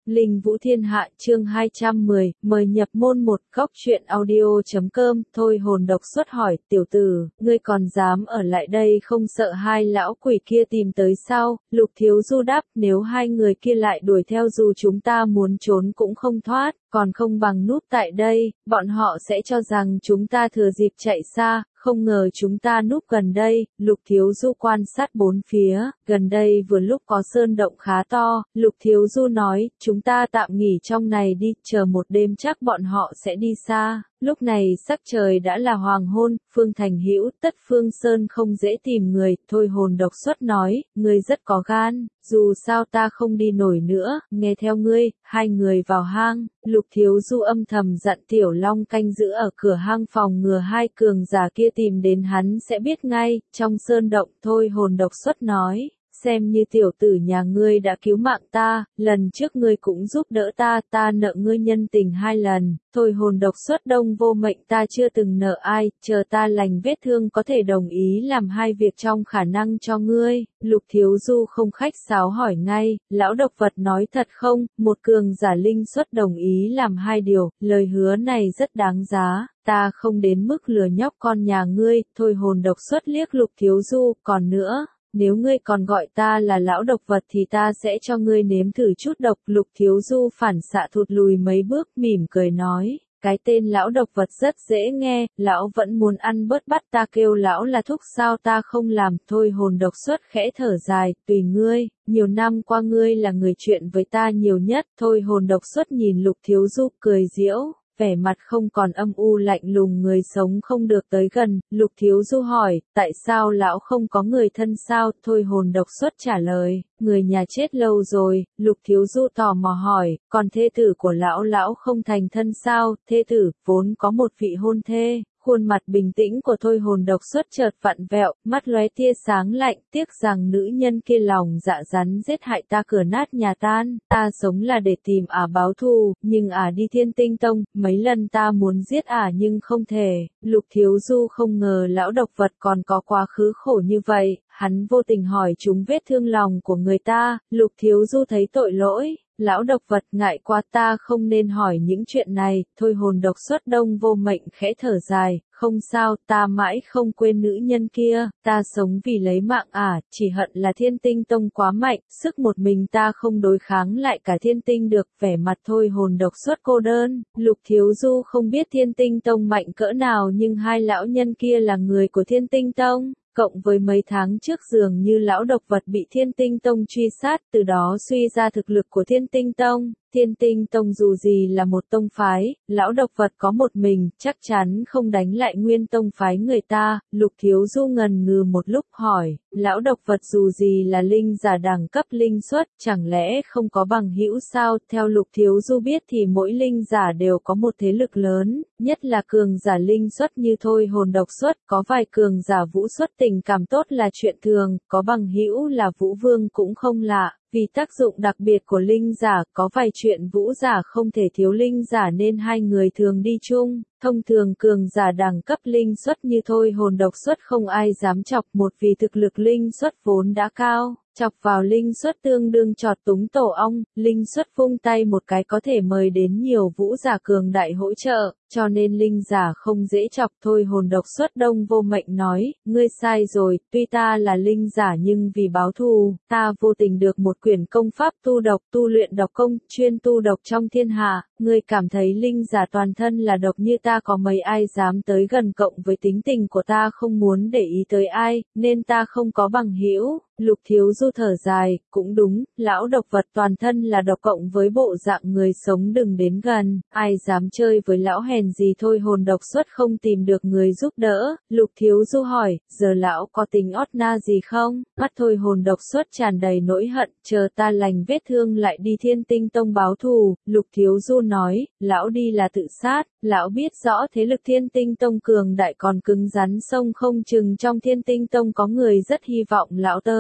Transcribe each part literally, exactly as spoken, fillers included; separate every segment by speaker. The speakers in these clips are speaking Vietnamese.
Speaker 1: Linh Vũ Thiên Hạ chương hai trăm mười, mời nhập môn một góc truyện audio.com, thôi hồn độc xuất hỏi, tiểu tử, ngươi còn dám ở lại đây không sợ hai lão quỷ kia tìm tới sao? Lục Thiếu Du đáp, nếu hai người kia lại đuổi theo dù chúng ta muốn trốn cũng không thoát, còn không bằng núp tại đây, bọn họ sẽ cho rằng chúng ta thừa dịp chạy xa. Không ngờ chúng ta núp gần đây, Lục Thiếu Du quan sát bốn phía, gần đây vừa lúc có sơn động khá to, Lục Thiếu Du nói, chúng ta tạm nghỉ trong này đi, chờ một đêm chắc bọn họ sẽ đi xa. Lúc này sắc trời đã là hoàng hôn, Phương Thành Hữu, Tất Phương Sơn không dễ tìm người, thôi hồn độc xuất nói, ngươi rất có gan, dù sao ta không đi nổi nữa, nghe theo ngươi, hai người vào hang, Lục Thiếu Du âm thầm dặn Tiểu Long canh giữ ở cửa hang phòng ngừa hai cường giả kia tìm đến hắn sẽ biết ngay, trong sơn động thôi hồn độc xuất nói. Xem như tiểu tử nhà ngươi đã cứu mạng ta, lần trước ngươi cũng giúp đỡ ta, ta nợ ngươi nhân tình hai lần, thôi hồn độc xuất đông vô mệnh ta chưa từng nợ ai, chờ ta lành vết thương có thể đồng ý làm hai việc trong khả năng cho ngươi. Lục Thiếu Du không khách sáo hỏi ngay, lão độc vật nói thật không, một cường giả linh xuất đồng ý làm hai điều, lời hứa này rất đáng giá. Ta không đến mức lừa nhóc con nhà ngươi, thôi hồn độc xuất liếc Lục Thiếu Du, còn nữa. Nếu ngươi còn gọi ta là lão độc vật thì ta sẽ cho ngươi nếm thử chút độc. Lục Thiếu Du phản xạ thụt lùi mấy bước mỉm cười nói, cái tên lão độc vật rất dễ nghe, lão vẫn muốn ăn bớt bắt ta kêu lão là thúc sao ta không làm. Thôi hồn độc xuất khẽ thở dài, tùy ngươi, nhiều năm qua ngươi là người chuyện với ta nhiều nhất. Thôi hồn độc xuất nhìn Lục Thiếu Du cười giễu, vẻ mặt không còn âm u lạnh lùng, người sống không được tới gần. Lục Thiếu Du hỏi, tại sao lão không có người thân sao? Thôi hồn độc xuất trả lời, người nhà chết lâu rồi. Lục Thiếu Du tò mò hỏi, còn thê tử của lão lão không thành thân sao? Thê tử, vốn có một vị hôn thê. Khuôn mặt bình tĩnh của thôi hồn độc xuất chợt vặn vẹo, mắt lóe tia sáng lạnh, tiếc rằng nữ nhân kia lòng dạ rắn giết hại ta cửa nát nhà tan, ta sống là để tìm ả báo thù, nhưng ả đi Thiên Tinh Tông, mấy lần ta muốn giết ả nhưng không thể. Lục Thiếu Du không ngờ lão độc vật còn có quá khứ khổ như vậy, hắn vô tình hỏi chúng vết thương lòng của người ta. Lục Thiếu Du thấy tội lỗi. Lão độc vật ngại quá, ta không nên hỏi những chuyện này. Thôi hồn độc xuất đông vô mệnh khẽ thở dài, không sao, ta mãi không quên nữ nhân kia, ta sống vì lấy mạng ả, chỉ hận là Thiên Tinh Tông quá mạnh, sức một mình ta không đối kháng lại cả Thiên Tinh được. Vẻ mặt thôi hồn độc xuất cô đơn, Lục Thiếu Du không biết Thiên Tinh Tông mạnh cỡ nào nhưng hai lão nhân kia là người của Thiên Tinh Tông. Cộng với mấy tháng trước dường như lão độc vật bị Thiên Tinh Tông truy sát, từ đó suy ra thực lực của Thiên Tinh Tông. Thiên Tinh Tông dù gì là một tông phái, lão độc vật có một mình, chắc chắn không đánh lại nguyên tông phái người ta. Lục Thiếu Du ngần ngừ một lúc hỏi, lão độc vật dù gì là linh giả đẳng cấp linh xuất, chẳng lẽ không có bằng hữu sao? Theo Lục Thiếu Du biết thì mỗi linh giả đều có một thế lực lớn, nhất là cường giả linh xuất như thôi hồn độc xuất, có vài cường giả vũ xuất tình cảm tốt là chuyện thường, có bằng hữu là vũ vương cũng không lạ. Vì tác dụng đặc biệt của linh giả, có vài chuyện vũ giả không thể thiếu linh giả nên hai người thường đi chung. Thông thường cường giả đẳng cấp linh xuất như thôi hồn độc xuất không ai dám chọc, một vì thực lực linh xuất vốn đã cao. Chọc vào linh xuất tương đương chọt túng tổ ong, linh xuất vung tay một cái có thể mời đến nhiều vũ giả cường đại hỗ trợ, cho nên linh giả không dễ chọc. Thôi hồn độc xuất đông vô mệnh nói, ngươi sai rồi, tuy ta là linh giả nhưng vì báo thù, ta vô tình được một quyển công pháp tu độc, tu luyện độc công, chuyên tu độc trong thiên hạ, ngươi cảm thấy linh giả toàn thân là độc như ta có mấy ai dám tới gần, cộng với tính tình của ta không muốn để ý tới ai, nên ta không có bằng hữu. Lục Thiếu Du thở dài, cũng đúng, lão độc vật toàn thân là độc cộng với bộ dạng người sống đừng đến gần, ai dám chơi với lão hèn gì. Thôi hồn độc xuất không tìm được người giúp đỡ. Lục Thiếu Du hỏi, giờ lão có tính ót na gì không? Mắt thôi hồn độc xuất tràn đầy nỗi hận, chờ ta lành vết thương lại đi Thiên Tinh Tông báo thù. Lục Thiếu Du nói, lão đi là tự sát, lão biết rõ thế lực Thiên Tinh Tông cường đại còn cứng rắn, sông không chừng trong Thiên Tinh Tông có người rất hy vọng lão tới.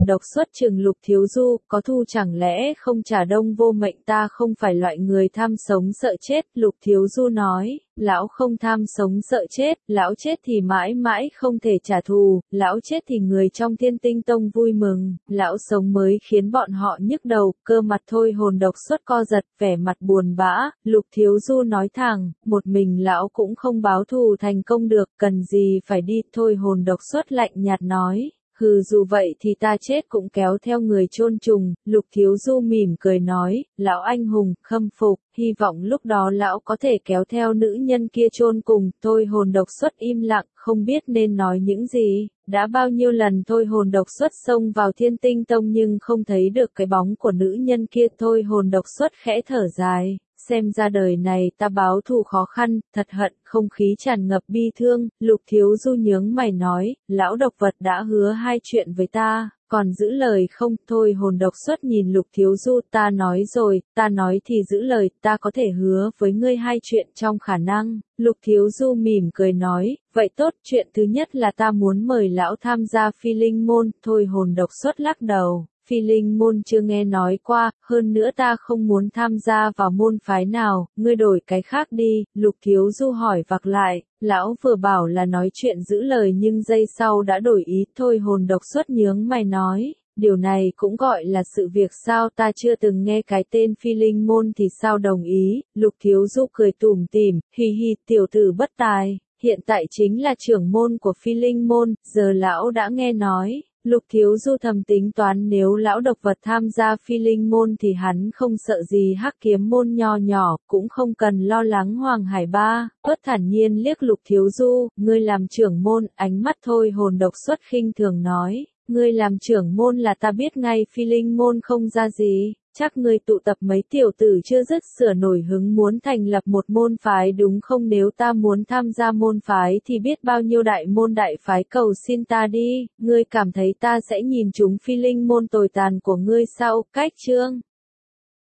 Speaker 1: độc xuất chừng Lục Thiếu Du, có thù chẳng lẽ không trả đông vô mệnh, ta không phải loại người tham sống sợ chết. Lục Thiếu Du nói, lão không tham sống sợ chết, lão chết thì mãi mãi không thể trả thù, lão chết thì người trong Thiên Tinh Tông vui mừng, lão sống mới khiến bọn họ nhức đầu. Cơ mặt Thôi Hồn độc xuất co giật, vẻ mặt buồn bã. Lục Thiếu Du nói thẳng, một mình lão cũng không báo thù thành công được, cần gì phải đi. Thôi Hồn độc xuất lạnh nhạt nói, hừ, dù vậy thì ta chết cũng kéo theo người chôn trùng. Lục Thiếu Du mỉm cười nói, lão anh hùng, khâm phục, hy vọng lúc đó lão có thể kéo theo nữ nhân kia chôn cùng. Thôi Hồn độc xuất im lặng, không biết nên nói những gì. Đã bao nhiêu lần Thôi Hồn độc xuất xông vào Thiên Tinh Tông nhưng không thấy được cái bóng của nữ nhân kia. Thôi Hồn độc xuất khẽ thở dài, xem ra đời này ta báo thù khó khăn, thật hận. Không khí tràn ngập bi thương. Lục Thiếu Du nhướng mày nói, lão độc vật đã hứa hai chuyện với ta, còn giữ lời không? Thôi Hồn độc xuất nhìn Lục Thiếu Du, ta nói rồi, ta nói thì giữ lời, ta có thể hứa với ngươi hai chuyện trong khả năng. Lục Thiếu Du mỉm cười nói, vậy tốt, chuyện thứ nhất là ta muốn mời lão tham gia Phi Linh môn. Thôi Hồn độc xuất lắc đầu, Phi Linh môn chưa nghe nói qua, hơn nữa ta không muốn tham gia vào môn phái nào, ngươi đổi cái khác đi. Lục Thiếu Du hỏi vặc lại, lão vừa bảo là nói chuyện giữ lời nhưng giây sau đã đổi ý. Thôi Hồn độc xuất nhướng mày nói, điều này cũng gọi là sự việc sao? Ta chưa từng nghe cái tên Phi Linh môn thì sao đồng ý? Lục Thiếu Du cười tủm tỉm, hi hi, tiểu tử bất tài, hiện tại chính là trưởng môn của Phi Linh môn, giờ lão đã nghe nói. Lục Thiếu Du thầm tính toán, nếu lão độc vật tham gia Phi Linh môn thì hắn không sợ gì Hắc Kiếm môn nho nhỏ, cũng không cần lo lắng Hoàng Hải Ba. Tuất thản nhiên liếc Lục Thiếu Du, ngươi làm trưởng môn. Ánh mắt Thôi Hồn độc xuất khinh thường nói, ngươi làm trưởng môn là ta biết ngay Phi Linh môn không ra gì. Chắc ngươi tụ tập mấy tiểu tử chưa dứt sửa nổi hứng muốn thành lập một môn phái đúng không? Nếu ta muốn tham gia môn phái thì biết bao nhiêu đại môn đại phái cầu xin ta đi, ngươi cảm thấy ta sẽ nhìn chúng Phi Linh môn tồi tàn của ngươi sao? Cách chương